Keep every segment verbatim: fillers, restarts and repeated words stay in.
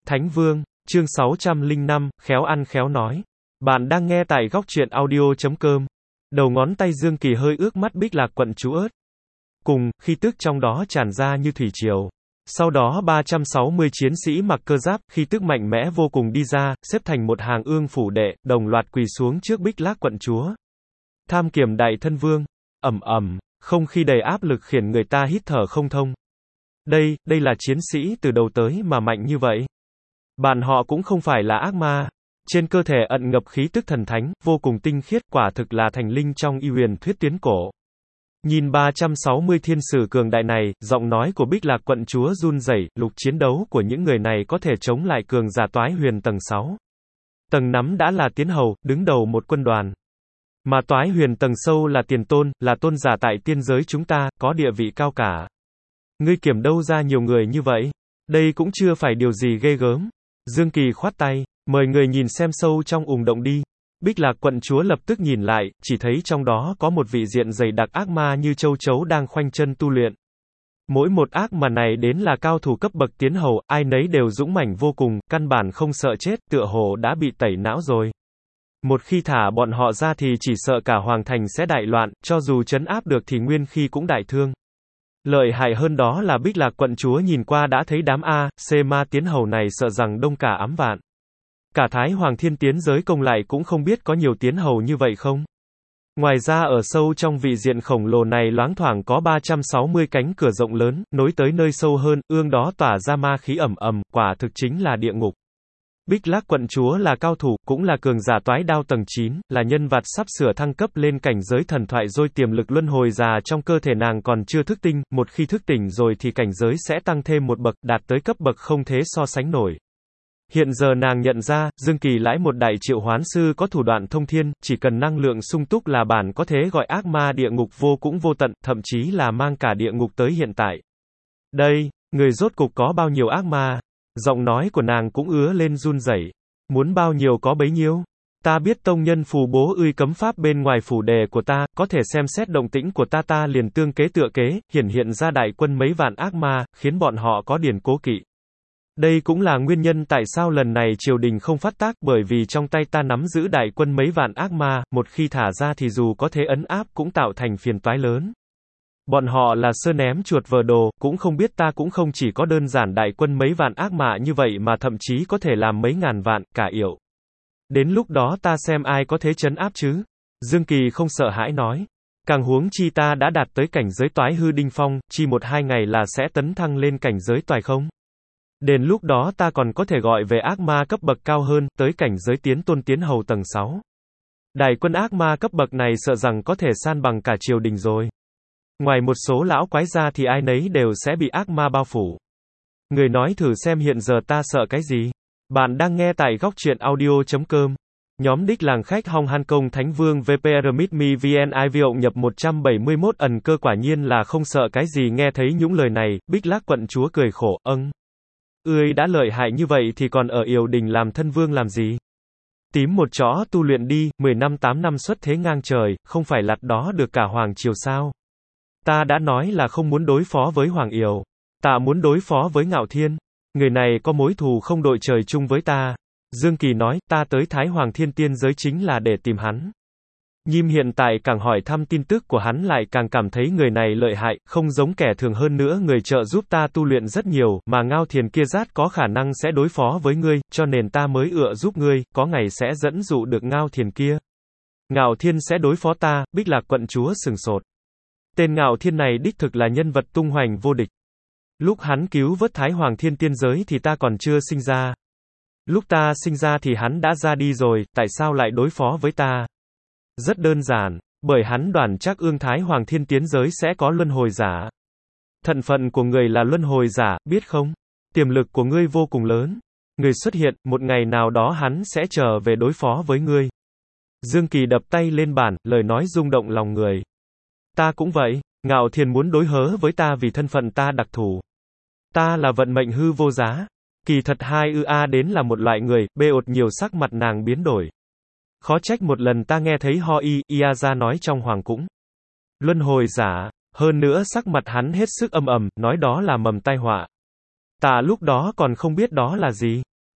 Thánh Vương, chương sáu trăm lẻ năm, khéo ăn khéo nói. Bạn đang nghe tại góc truyện audio chấm com. Đầu ngón tay Dương Kỳ hơi ướt mắt Bích Lạc quận chúa ớt. Cùng, khí tức trong đó tràn ra như thủy triều. Sau đó ba trăm sáu mươi chiến sĩ mặc cơ giáp, khí tức mạnh mẽ vô cùng đi ra, xếp thành một hàng ương phủ đệ, đồng loạt quỳ xuống trước Bích Lạc quận chúa. Tham kiểm đại thân vương. Ầm ầm, không khí đầy áp lực khiến người ta hít thở không thông. Đây, đây là chiến sĩ từ đầu tới mà mạnh như vậy. Bạn họ cũng không phải là ác ma. Trên cơ thể ẩn ngập khí tức thần thánh, vô cùng tinh khiết, quả thực là thành linh trong y huyền thuyết tuyến cổ. Nhìn ba trăm sáu mươi thiên sử cường đại này, giọng nói của Bích Lạc quận chúa run rẩy, lục chiến đấu của những người này có thể chống lại cường giả toái huyền tầng sáu. Tầng năm đã là tiến hầu, đứng đầu một quân đoàn. Mà toái huyền tầng sâu là tiền tôn, là tôn giả tại tiên giới chúng ta, có địa vị cao cả. Ngươi kiểm đâu ra nhiều người như vậy? Đây cũng chưa phải điều gì ghê gớm. Dương Kỳ khoát tay, mời người nhìn xem sâu trong ùng động đi. Bích Lạc quận chúa lập tức nhìn lại, chỉ thấy trong đó có một vị diện dày đặc ác ma như châu chấu đang khoanh chân tu luyện. Mỗi một ác ma này đến là cao thủ cấp bậc tiến hầu, ai nấy đều dũng mãnh vô cùng, căn bản không sợ chết, tựa hồ đã bị tẩy não rồi. Một khi thả bọn họ ra thì chỉ sợ cả hoàng thành sẽ đại loạn, cho dù trấn áp được thì nguyên khi cũng đại thương. Lợi hại hơn đó là Bích Lạc quận chúa nhìn qua đã thấy đám A, C ma tiến hầu này sợ rằng đông cả ám vạn. Cả Thái Hoàng Thiên tiến giới công lại cũng không biết có nhiều tiến hầu như vậy không. Ngoài ra ở sâu trong vị diện khổng lồ này loáng thoảng có ba trăm sáu mươi cánh cửa rộng lớn, nối tới nơi sâu hơn, ương đó tỏa ra ma khí ẩm ẩm, quả thực chính là địa ngục. Bích Lạc quận chúa là cao thủ, cũng là cường giả toái đao tầng chín, là nhân vật sắp sửa thăng cấp lên cảnh giới thần thoại rồi, tiềm lực luân hồi già trong cơ thể nàng còn chưa thức tinh, một khi thức tỉnh rồi thì cảnh giới sẽ tăng thêm một bậc, đạt tới cấp bậc không thể so sánh nổi. Hiện giờ nàng nhận ra, Dương Kỳ lãi một đại triệu hoán sư có thủ đoạn thông thiên, chỉ cần năng lượng sung túc là bản có thể gọi ác ma địa ngục vô cũng vô tận, thậm chí là mang cả địa ngục tới hiện tại. Đây, người rốt cục có bao nhiêu ác ma? Giọng nói của nàng cũng ứa lên run rẩy. Muốn bao nhiêu có bấy nhiêu. Ta biết tông nhân phù bố ươi cấm pháp bên ngoài phủ đề của ta, có thể xem xét động tĩnh của ta ta liền tương kế tựa kế, hiển hiện ra đại quân mấy vạn ác ma, khiến bọn họ có điển cố kỵ. Đây cũng là nguyên nhân tại sao lần này triều đình không phát tác, bởi vì trong tay ta nắm giữ đại quân mấy vạn ác ma, một khi thả ra thì dù có thế ấn áp cũng tạo thành phiền toái lớn. Bọn họ là sơ ném chuột vờ đồ, cũng không biết ta cũng không chỉ có đơn giản đại quân mấy vạn ác mã như vậy mà thậm chí có thể làm mấy ngàn vạn, cả yểu. Đến lúc đó ta xem ai có thế trấn áp chứ? Dương Kỳ không sợ hãi nói. Càng huống chi ta đã đạt tới cảnh giới toái hư đinh phong, chi một hai ngày là sẽ tấn thăng lên cảnh giới toài không? Đến lúc đó ta còn có thể gọi về ác ma cấp bậc cao hơn, tới cảnh giới tiến tôn tiến hầu tầng sáu. Đại quân ác ma cấp bậc này sợ rằng có thể san bằng cả triều đình rồi. Ngoài một số lão quái ra thì ai nấy đều sẽ bị ác ma bao phủ. Người nói thử xem hiện giờ ta sợ cái gì? Bạn đang nghe tại góc truyện audio chấm com. Nhóm đích làng khách Hong Han Công Thánh Vương vê pê rờ Meet Me vê en i vê nhập một trăm bảy mươi mốt ẩn cơ quả nhiên là không sợ cái gì. Nghe thấy những lời này, Bích Lạc quận chúa cười khổ, âng. Ươi đã lợi hại như vậy thì còn ở Yểu Đình làm thân vương làm gì? Tím một chó tu luyện đi, mười năm tám năm xuất thế ngang trời, không phải lặt đó được cả hoàng triều sao? Ta đã nói là không muốn đối phó với Hoàng Yểu. Ta muốn đối phó với Ngạo Thiên. Người này có mối thù không đội trời chung với ta. Dương Kỳ nói, ta tới Thái Hoàng Thiên tiên giới chính là để tìm hắn. Nhim hiện tại càng hỏi thăm tin tức của hắn lại càng cảm thấy người này lợi hại, không giống kẻ thường hơn nữa, người trợ giúp ta tu luyện rất nhiều, mà Ngao Thiền kia rát có khả năng sẽ đối phó với ngươi, cho nên ta mới ựa giúp ngươi, có ngày sẽ dẫn dụ được Ngao Thiền kia. Ngạo Thiên sẽ đối phó ta, Bích Lạc quận chúa sừng sốt. Tên Ngạo Thiên này đích thực là nhân vật tung hoành vô địch. Lúc hắn cứu vớt Thái Hoàng Thiên tiên giới thì ta còn chưa sinh ra. Lúc ta sinh ra thì hắn đã ra đi rồi, tại sao lại đối phó với ta? Rất đơn giản, bởi hắn đoán chắc ương Thái Hoàng Thiên tiến giới sẽ có luân hồi giả. Thân phận của người là luân hồi giả, biết không? Tiềm lực của ngươi vô cùng lớn. Người xuất hiện, một ngày nào đó hắn sẽ trở về đối phó với ngươi. Dương Kỳ đập tay lên bàn, lời nói rung động lòng người. Ta cũng vậy, Ngạo Thiền muốn đối hớ với ta vì thân phận ta đặc thù. Ta là vận mệnh hư vô giá. Kỳ thật hai ư a đến là một loại người, bê ột nhiều sắc mặt nàng biến đổi. Khó trách một lần ta nghe thấy Ho Y, Ia ra nói trong hoàng cũng. Luân hồi giả, hơn nữa sắc mặt hắn hết sức âm ầm, nói đó là mầm tai họa. Ta lúc đó còn không biết đó là gì.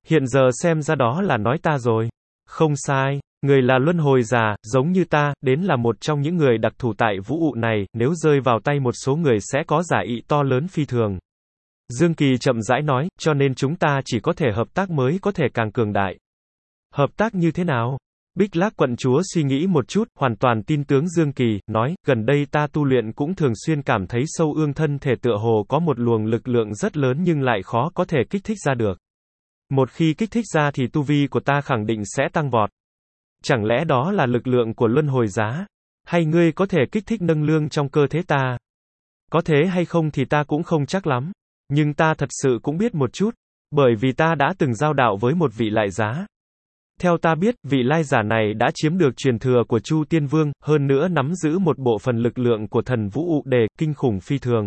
Hiện giờ xem ra đó là nói ta rồi. Không sai, người là luân hồi giả, giống như ta, đến là một trong những người đặc thù tại vũ trụ này, nếu rơi vào tay một số người sẽ có giá trị to lớn phi thường. Dương Kỳ chậm rãi nói, cho nên chúng ta chỉ có thể hợp tác mới có thể càng cường đại. Hợp tác như thế nào? Bích Lác quận chúa suy nghĩ một chút, hoàn toàn tin tướng Dương Kỳ, nói, gần đây ta tu luyện cũng thường xuyên cảm thấy sâu ương thân thể tựa hồ có một luồng lực lượng rất lớn nhưng lại khó có thể kích thích ra được. Một khi kích thích ra thì tu vi của ta khẳng định sẽ tăng vọt. Chẳng lẽ đó là lực lượng của luân hồi giá? Hay ngươi có thể kích thích nâng lương trong cơ thể ta? Có thế hay không thì ta cũng không chắc lắm. Nhưng ta thật sự cũng biết một chút. Bởi vì ta đã từng giao đạo với một vị lại giá. Theo ta biết, vị lai giả này đã chiếm được truyền thừa của Chu Tiên Vương, hơn nữa nắm giữ một bộ phận lực lượng của thần vũ trụ đề, kinh khủng phi thường.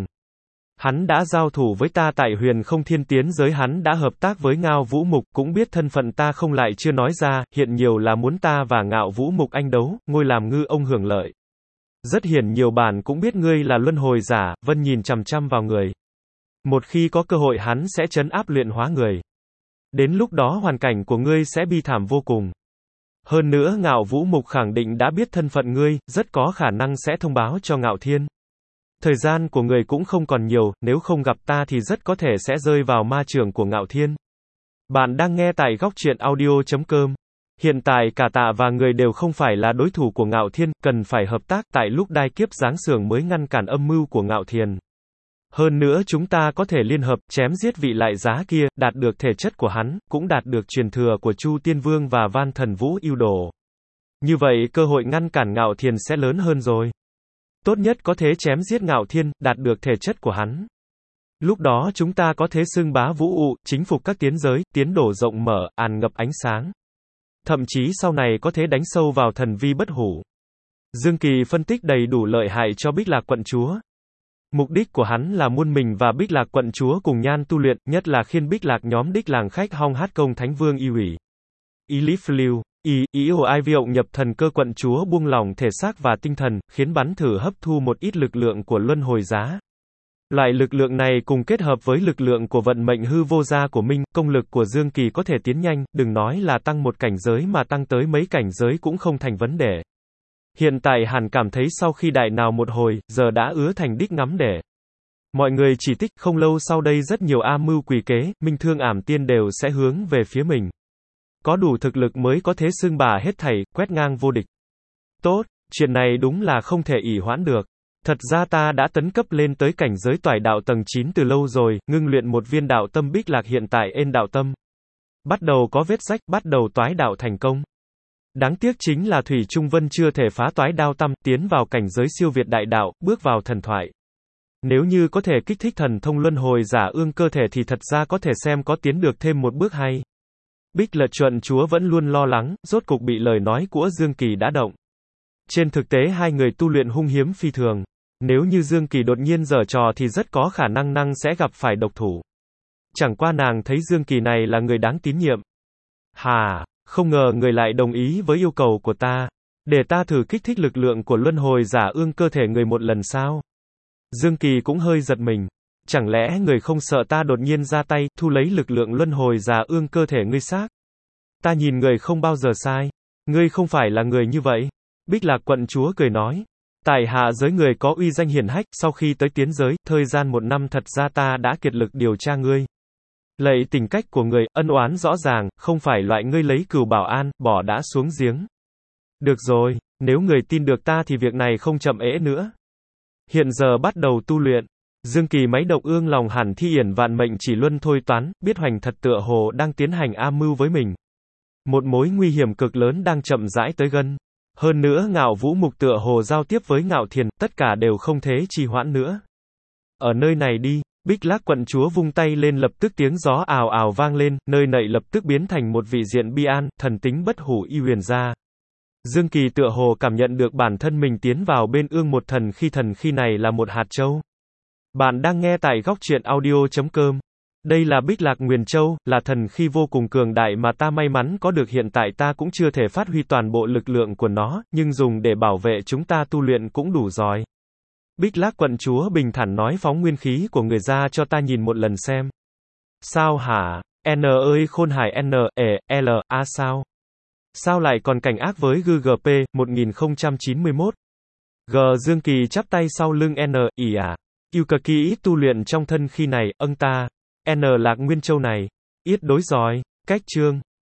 Hắn đã giao thủ với ta tại huyền không thiên tiến giới, hắn đã hợp tác với Ngao Vũ Mục, cũng biết thân phận ta không lại chưa nói ra, hiện nhiều là muốn ta và Ngạo Vũ Mục anh đấu, ngôi làm ngư ông hưởng lợi. Rất hiển nhiều bản cũng biết ngươi là luân hồi giả, Vân nhìn chằm chằm vào người. Một khi có cơ hội hắn sẽ trấn áp luyện hóa người. Đến lúc đó hoàn cảnh của ngươi sẽ bi thảm vô cùng. Hơn nữa Ngạo Vũ Mục khẳng định đã biết thân phận ngươi, rất có khả năng sẽ thông báo cho Ngạo Thiên. Thời gian của người cũng không còn nhiều, nếu không gặp ta thì rất có thể sẽ rơi vào ma trường của Ngạo Thiên. Bạn đang nghe tại góc truyện audio chấm com. Hiện tại cả tạ và người đều không phải là đối thủ của Ngạo Thiên, cần phải hợp tác, tại lúc đai kiếp giáng sưởng mới ngăn cản âm mưu của Ngạo Thiên. Hơn nữa chúng ta có thể liên hợp, chém giết vị lại giá kia, đạt được thể chất của hắn, cũng đạt được truyền thừa của Chu Tiên Vương và Van Thần Vũ Yêu Đồ. Như vậy cơ hội ngăn cản Ngạo Thiên sẽ lớn hơn rồi. Tốt nhất có thể chém giết Ngạo Thiên, đạt được thể chất của hắn. Lúc đó chúng ta có thể xưng bá vũ trụ, chính phục các tiến giới, tiến đổ rộng mở, tràn ngập ánh sáng. Thậm chí sau này có thể đánh sâu vào thần vi bất hủ. Dương Kỳ phân tích đầy đủ lợi hại cho Bích Lạc quận chúa. Mục đích của hắn là muốn mình và Bích Lạc quận chúa cùng nhan tu luyện, nhất là khiên Bích Lạc nhóm đích làng khách hong hát công Thánh Vương y ủy. Y lý lưu, y, ý hồ ai việu nhập thần cơ quận chúa buông lỏng thể xác và tinh thần, khiến bắn thử hấp thu một ít lực lượng của luân hồi giá. Loại lực lượng này cùng kết hợp với lực lượng của vận mệnh hư vô gia của Minh, công lực của Dương Kỳ có thể tiến nhanh, đừng nói là tăng một cảnh giới mà tăng tới mấy cảnh giới cũng không thành vấn đề. Hiện tại hẳn cảm thấy sau khi đại nào một hồi, giờ đã ứa thành đích ngắm để. Mọi người chỉ tích, không lâu sau đây rất nhiều a mưu quỷ kế, minh thương ảm tiên đều sẽ hướng về phía mình. Có đủ thực lực mới có thể xưng bà hết thảy, quét ngang vô địch. Tốt, chuyện này đúng là không thể ỷ hoãn được. Thật ra ta đã tấn cấp lên tới cảnh giới toải đạo tầng chín từ lâu rồi, ngưng luyện một viên đạo tâm Bích Lạc hiện tại ên đạo tâm. Bắt đầu có vết rách, bắt đầu toái đạo thành công. Đáng tiếc chính là Thủy Trung Vân chưa thể phá toái đao tâm, tiến vào cảnh giới siêu việt đại đạo, bước vào thần thoại. Nếu như có thể kích thích thần thông luân hồi giả ương cơ thể thì thật ra có thể xem có tiến được thêm một bước hay. Bích Lạc quận chúa vẫn luôn lo lắng, rốt cục bị lời nói của Dương Kỳ đã động. Trên thực tế hai người tu luyện hung hiếm phi thường. Nếu như Dương Kỳ đột nhiên giở trò thì rất có khả năng năng sẽ gặp phải độc thủ. Chẳng qua nàng thấy Dương Kỳ này là người đáng tín nhiệm. Hà, không ngờ người lại đồng ý với yêu cầu của ta. Để ta thử kích thích lực lượng của luân hồi giả ương cơ thể người một lần sao? Dương Kỳ cũng hơi giật mình. Chẳng lẽ người không sợ ta đột nhiên ra tay, thu lấy lực lượng luân hồi giả ương cơ thể ngươi xác? Ta nhìn người không bao giờ sai. Ngươi không phải là người như vậy. Bích Lạc quận chúa cười nói. Tại hạ giới người có uy danh hiển hách, sau khi tới tiến giới, thời gian một năm thật ra ta đã kiệt lực điều tra ngươi. Lạy tình cách của người, ân oán rõ ràng, không phải loại ngươi lấy cừu bảo an, bỏ đã xuống giếng. Được rồi, nếu người tin được ta thì việc này không chậm ễ nữa. Hiện giờ bắt đầu tu luyện. Dương Kỳ máy động ương lòng hẳn thi yển vạn mệnh chỉ luân thôi toán, biết hoành thật tựa hồ đang tiến hành am mưu với mình. Một mối nguy hiểm cực lớn đang chậm rãi tới gần. Hơn nữa Ngạo Vũ Mục tựa hồ giao tiếp với Ngạo Thiền, tất cả đều không thế trì hoãn nữa. Ở nơi này đi, Bích Lác quận chúa vung tay lên lập tức tiếng gió ào ào vang lên, nơi nậy lập tức biến thành một vị diện bi an, thần tính bất hủ y huyền gia. Dương Kỳ tựa hồ cảm nhận được bản thân mình tiến vào bên ương một thần khi thần khi này là một hạt châu. Bạn đang nghe tại góc truyện audio chấm com. Đây là Bích Lạc Nguyền Châu, là thần khi vô cùng cường đại mà ta may mắn có được, hiện tại ta cũng chưa thể phát huy toàn bộ lực lượng của nó, nhưng dùng để bảo vệ chúng ta tu luyện cũng đủ rồi. Bích Lác quận chúa bình thản nói, phóng nguyên khí của người ra cho ta nhìn một lần xem. Sao hả? N ơi khôn hải N, E, L, A sao? Sao lại còn cảnh ác với G G P, một nghìn không trăm chín mươi mốt. G Dương Kỳ chắp tay sau lưng N, ỉ à. Yêu cực kỳ ít tu luyện trong thân khi này, âng ta. N Lạc Nguyên Châu này. Ít đối giỏi. Cách chương.